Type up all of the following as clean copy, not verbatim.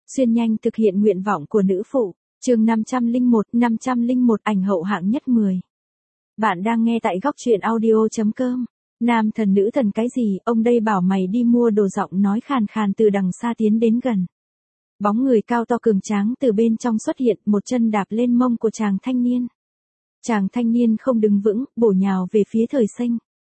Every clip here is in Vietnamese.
Xuyên nhanh thực hiện nguyện vọng của nữ phụ. Chương 501 ảnh hậu hạng nhất 10. Bạn đang nghe tại góc truyện audio.com. Nam thần nữ thần cái gì, ông đây bảo mày đi mua đồ, giọng nói khàn khàn từ đằng xa tiến đến gần. Bóng người cao to cường tráng từ bên trong xuất hiện, một chân đạp lên mông của chàng thanh niên. Chàng thanh niên không đứng vững, bổ nhào về phía Thời Sinh.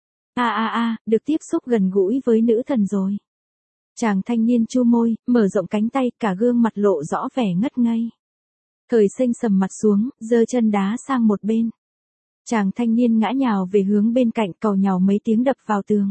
Được tiếp xúc gần gũi với nữ thần rồi. Chàng thanh niên chu môi, mở rộng cánh tay, cả gương mặt lộ rõ vẻ ngất ngây. Thời Sinh sầm mặt xuống, giơ chân đá sang một bên. Chàng thanh niên ngã nhào về hướng bên cạnh, càu nhàu mấy tiếng đập vào tường.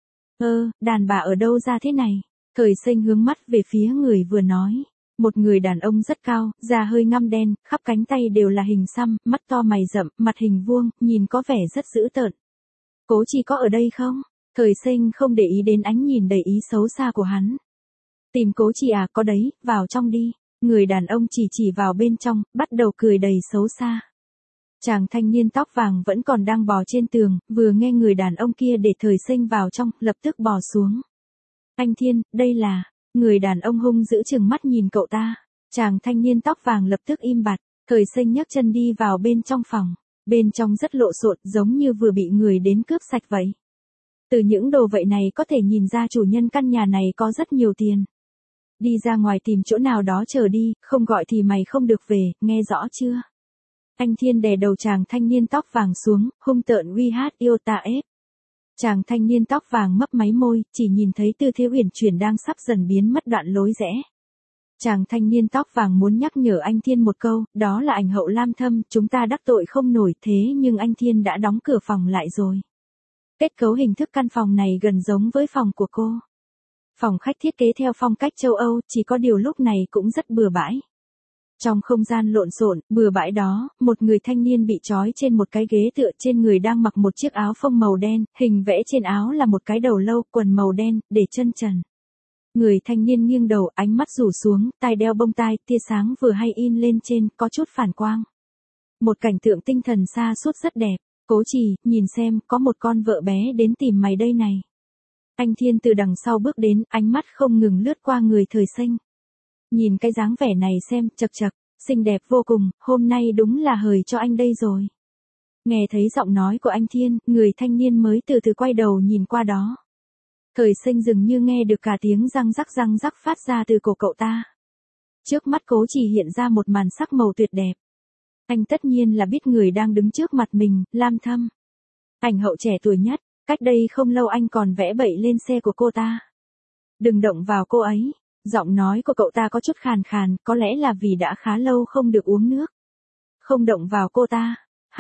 Đàn bà ở đâu ra thế này? Thời Sinh hướng mắt về phía người vừa nói. Một người đàn ông rất cao, da hơi ngăm đen, khắp cánh tay đều là hình xăm, mắt to mày rậm, mặt hình vuông, nhìn có vẻ rất dữ tợn. Cố Chi có ở đây không? Thời Sinh không để ý đến ánh nhìn đầy ý xấu xa của hắn. Tìm Cố Chi à, có đấy, vào trong đi. Người đàn ông chỉ vào bên trong, bắt đầu cười đầy xấu xa. Chàng thanh niên tóc vàng vẫn còn đang bò trên tường, vừa nghe người đàn ông kia để Thời Sinh vào trong, lập tức bò xuống. Anh Thiên, đây là... Người đàn ông hung dữ chừng mắt nhìn cậu ta. Chàng thanh niên tóc vàng lập tức im bặt. Thời Sinh nhấc chân đi vào bên trong phòng. Bên trong rất lộn xộn, giống như vừa bị người đến cướp sạch vậy. Từ những đồ vậy này có thể nhìn ra chủ nhân căn nhà này có rất nhiều tiền. Đi ra ngoài tìm chỗ nào đó chờ đi, không gọi thì mày không được về, nghe rõ chưa? Anh Thiên đè đầu chàng thanh niên tóc vàng xuống, hung tợn uy hát yêu ta ép. Chàng thanh niên tóc vàng mấp máy môi, chỉ nhìn thấy Tư Thế Uyển Chuyển đang sắp dần biến mất đoạn lối rẽ. Chàng thanh niên tóc vàng muốn nhắc nhở anh Thiên một câu, đó là ảnh hậu Lam Thâm, chúng ta đắc tội không nổi, thế nhưng anh Thiên đã đóng cửa phòng lại rồi. Kết cấu hình thức căn phòng này gần giống với phòng của cô. Phòng khách thiết kế theo phong cách châu Âu, chỉ có điều lúc này cũng rất bừa bãi. Trong không gian lộn xộn, bừa bãi đó, một người thanh niên bị trói trên một cái ghế tựa, trên người đang mặc một chiếc áo phông màu đen, hình vẽ trên áo là một cái đầu lâu, quần màu đen, để chân trần. Người thanh niên nghiêng đầu, ánh mắt rủ xuống, tai đeo bông tai, tia sáng vừa hay in lên trên, có chút phản quang. Một cảnh tượng tinh thần xa suốt rất đẹp. Cố Chi, nhìn xem, có một con vợ bé đến tìm mày đây này. Anh Thiên từ đằng sau bước đến, ánh mắt không ngừng lướt qua người Thời Sinh. Nhìn cái dáng vẻ này xem, chật chật, xinh đẹp vô cùng, hôm nay đúng là hời cho anh đây rồi. Nghe thấy giọng nói của anh Thiên, người thanh niên mới từ từ quay đầu nhìn qua đó. Thời Sinh dường như nghe được cả tiếng răng rắc phát ra từ cổ cậu ta. Trước mắt Cố Chi hiện ra một màn sắc màu tuyệt đẹp. Anh tất nhiên là biết người đang đứng trước mặt mình, Lam Thâm. Ảnh hậu trẻ tuổi nhất, cách đây không lâu anh còn vẽ bậy lên xe của cô ta. Đừng động vào cô ấy. Giọng nói của cậu ta có chút khàn khàn, có lẽ là vì đã khá lâu không được uống nước. Không động vào cô ta.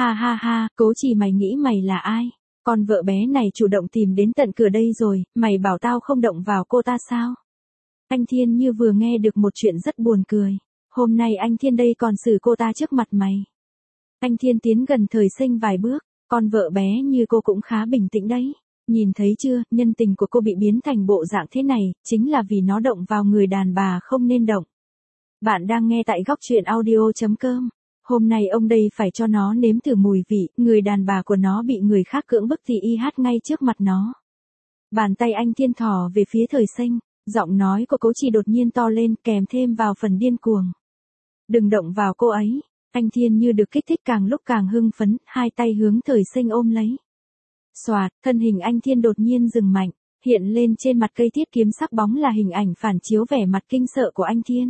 Ha, Cố Chi, mày nghĩ mày là ai? Con vợ bé này chủ động tìm đến tận cửa đây rồi, mày bảo tao không động vào cô ta sao? Anh Thiên như vừa nghe được một chuyện rất buồn cười. Hôm nay anh Thiên đây còn xử cô ta trước mặt mày. Anh Thiên tiến gần Thời Sinh vài bước, con vợ bé như cô cũng khá bình tĩnh đấy. Nhìn thấy chưa, nhân tình của cô bị biến thành bộ dạng thế này, chính là vì nó động vào người đàn bà không nên động. Bạn đang nghe tại góc truyện audio.com. Hôm nay ông đây phải cho nó nếm thử mùi vị, người đàn bà của nó bị người khác cưỡng bức thì y hát ngay trước mặt nó. Bàn tay anh Thiên thò về phía Thời Sinh, giọng nói của Cố Chi đột nhiên to lên kèm thêm vào phần điên cuồng. Đừng động vào cô ấy. Anh Thiên như được kích thích càng lúc càng hưng phấn, hai tay hướng Thời Sinh ôm lấy. Xoạt, thân hình anh Thiên đột nhiên dừng mạnh, hiện lên trên mặt cây thiết kiếm sắc bóng là hình ảnh phản chiếu vẻ mặt kinh sợ của anh Thiên.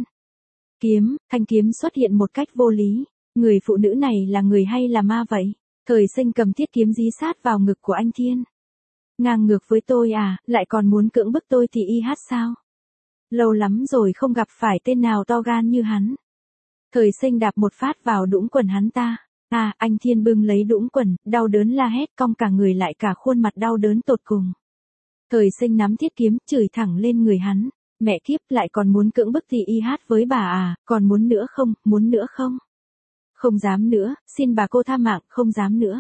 Thanh kiếm xuất hiện một cách vô lý, người phụ nữ này là người hay là ma vậy? Thời Sinh cầm thiết kiếm dí sát vào ngực của anh Thiên. Ngang ngược với tôi à, lại còn muốn cưỡng bức tôi thì y hát sao? Lâu lắm rồi không gặp phải tên nào to gan như hắn. Thời Sinh đạp một phát vào đũng quần hắn ta. Anh Thiên bưng lấy đũng quần, đau đớn la hét, cong cả người lại, cả khuôn mặt đau đớn tột cùng. Thời Sinh nắm thiết kiếm, chửi thẳng lên người hắn. Mẹ kiếp, lại còn muốn cưỡng bức thì y hát với bà à, còn muốn nữa không, muốn nữa không? Không dám nữa, xin bà cô tha mạng, không dám nữa.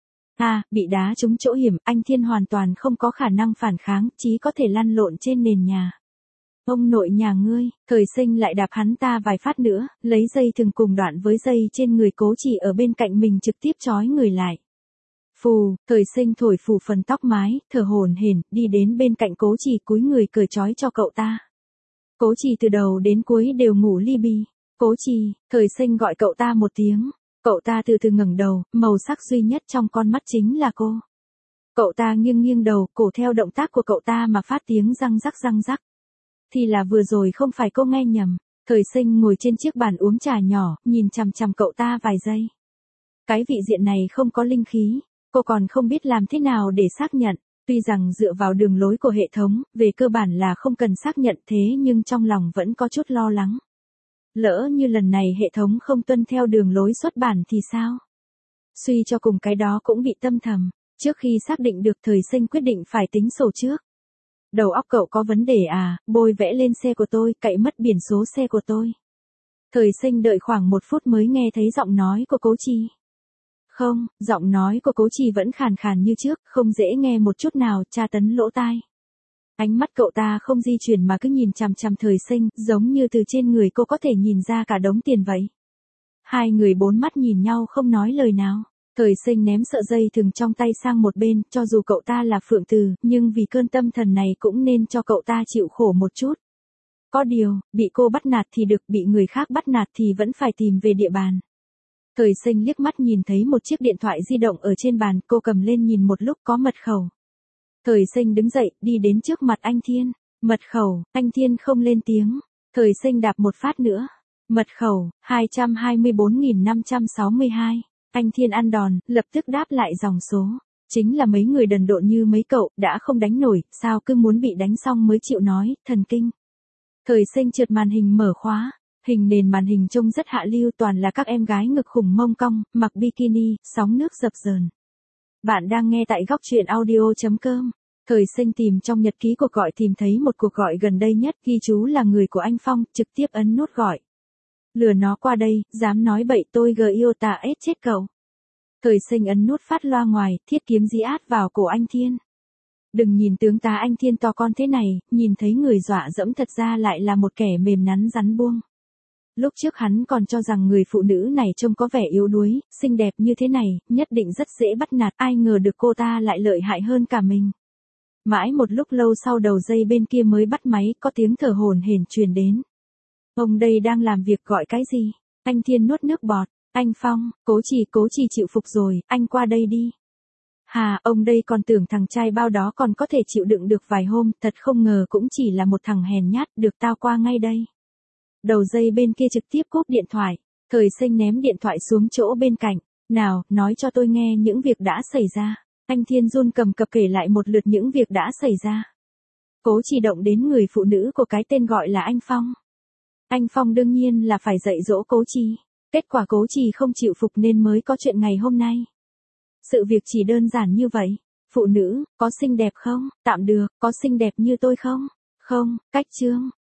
Bị đá trúng chỗ hiểm, anh Thiên hoàn toàn không có khả năng phản kháng, chí có thể lăn lộn trên nền nhà. Ông nội nhà ngươi, Thời Sinh lại đạp hắn ta vài phát nữa, lấy dây thừng cùng đoạn với dây trên người Cố Chi ở bên cạnh mình trực tiếp trói người lại. Phù, Thời Sinh thổi phù phần tóc mái, thở hổn hển, đi đến bên cạnh Cố Chi cúi người cởi trói cho cậu ta. Cố Trì từ đầu đến cuối đều ngủ li bì. Cố Trì, Thời Sinh gọi cậu ta một tiếng. Cậu ta từ từ ngẩng đầu, màu sắc duy nhất trong con mắt chính là cô. Cậu ta nghiêng nghiêng đầu, cổ theo động tác của cậu ta mà phát tiếng răng rắc răng rắc. Thì là vừa rồi không phải cô nghe nhầm. Thời Sinh ngồi trên chiếc bàn uống trà nhỏ, nhìn chằm chằm cậu ta vài giây. Cái vị diện này không có linh khí, cô còn không biết làm thế nào để xác nhận. Tuy rằng dựa vào đường lối của hệ thống, về cơ bản là không cần xác nhận thế nhưng trong lòng vẫn có chút lo lắng. Lỡ như lần này hệ thống không tuân theo đường lối xuất bản thì sao? Suy cho cùng cái đó cũng bị tâm thầm. Trước khi xác định được Thời Sinh quyết định phải tính sổ trước. Đầu óc cậu có vấn đề à, bôi vẽ lên xe của tôi, cậy mất biển số xe của tôi. Thời Sinh đợi khoảng 1 phút mới nghe thấy giọng nói của Cố Trì. Không, giọng nói của Cố Trì vẫn khàn khàn như trước, không dễ nghe một chút nào, tra tấn lỗ tai. Ánh mắt cậu ta không di chuyển mà cứ nhìn chằm chằm Thời Sinh, giống như từ trên người cô có thể nhìn ra cả đống tiền vậy. Hai người bốn mắt nhìn nhau không nói lời nào. Thời Sinh ném sợi dây thừng trong tay sang một bên, cho dù cậu ta là Phượng Từ, nhưng vì cơn tâm thần này cũng nên cho cậu ta chịu khổ một chút. Có điều, bị cô bắt nạt thì được, bị người khác bắt nạt thì vẫn phải tìm về địa bàn. Thời Sinh liếc mắt nhìn thấy một chiếc điện thoại di động ở trên bàn, cô cầm lên nhìn một lúc có mật khẩu. Thời Sinh đứng dậy, đi đến trước mặt anh Thiên. Mật khẩu, anh Thiên không lên tiếng. Thời Sinh đạp một phát nữa. Mật khẩu, 224.562. Anh Thiên ăn đòn, lập tức đáp lại dòng số. Chính là mấy người đần độn như mấy cậu, đã không đánh nổi, sao cứ muốn bị đánh xong mới chịu nói, thần kinh. Thời Sinh trượt màn hình mở khóa. Hình nền màn hình trông rất hạ lưu, toàn là các em gái ngực khủng mông cong, mặc bikini, sóng nước dập dờn. Bạn đang nghe tại góc truyện audio.com. Thời Sinh tìm trong nhật ký cuộc gọi tìm thấy một cuộc gọi gần đây nhất, ghi chú là người của anh Phong, trực tiếp ấn nút gọi. Lừa nó qua đây, dám nói bậy tôi yêu ta ết chết cậu. Thời Sinh ấn nút phát loa ngoài, thiết kiếm dí át vào cổ anh Thiên. Đừng nhìn tướng tá anh Thiên to con thế này, nhìn thấy người dọa dẫm thật ra lại là một kẻ mềm nắn rắn buông. Lúc trước hắn còn cho rằng người phụ nữ này trông có vẻ yếu đuối, xinh đẹp như thế này, nhất định rất dễ bắt nạt, ai ngờ được cô ta lại lợi hại hơn cả mình. Mãi một lúc lâu sau đầu dây bên kia mới bắt máy, có tiếng thở hổn hển truyền đến. Ông đây đang làm việc gọi cái gì? Anh Thiên nuốt nước bọt. Anh Phong, Cố Trì chịu phục rồi, anh qua đây đi. Hà, ông đây còn tưởng thằng trai bao đó còn có thể chịu đựng được vài hôm, thật không ngờ cũng chỉ là một thằng hèn nhát, được tao qua ngay đây. Đầu dây bên kia trực tiếp cúp điện thoại. Thời Sinh ném điện thoại xuống chỗ bên cạnh. Nào, nói cho tôi nghe những việc đã xảy ra. Anh Thiên run cầm cập kể lại một lượt những việc đã xảy ra. Cố Trì động đến người phụ nữ của cái tên gọi là anh Phong. Anh Phong đương nhiên là phải dạy dỗ Cố Trì. Kết quả Cố Trì không chịu phục nên mới có chuyện ngày hôm nay. Sự việc chỉ đơn giản như vậy. Phụ nữ, có xinh đẹp không? Tạm được, có xinh đẹp như tôi không? Không, cách chương.